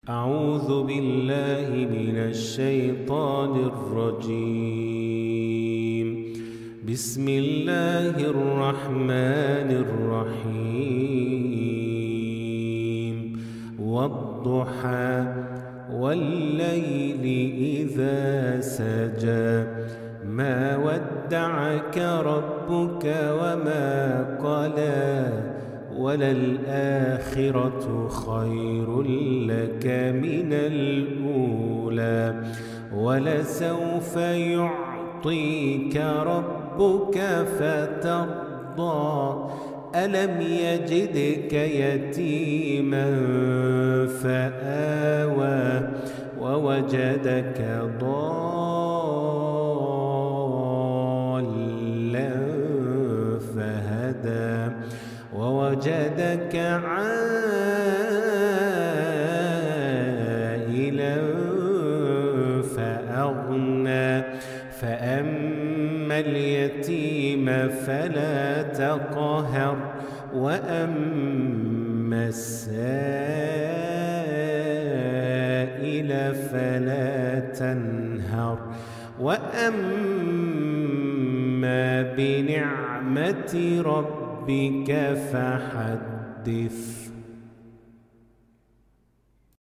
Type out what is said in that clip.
أعوذ بالله من الشيطان الرجيم. بسم الله الرحمن الرحيم. والضحى والليل إذا سجى ما ودعك ربك وما قلى وللآخرة خير لك من الأولى ولسوف يعطيك ربك فترضى ألم يجدك يتيما فآوى ووجدك ضالا فهدى ووجدك عائلا فأغنى فأما اليتيم فلا تقهر وأما السائل فلا تنهر وأما بنعمة ربك فحدث.